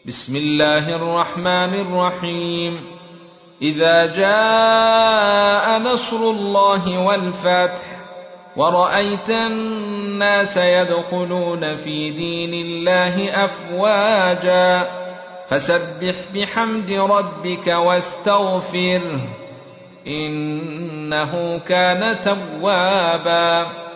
بسم الله الرحمن الرحيم. إذا جاء نصر الله والفتح ورأيت الناس يدخلون في دين الله أفواجا فسبح بحمد ربك واستغفره إنه كان توابا.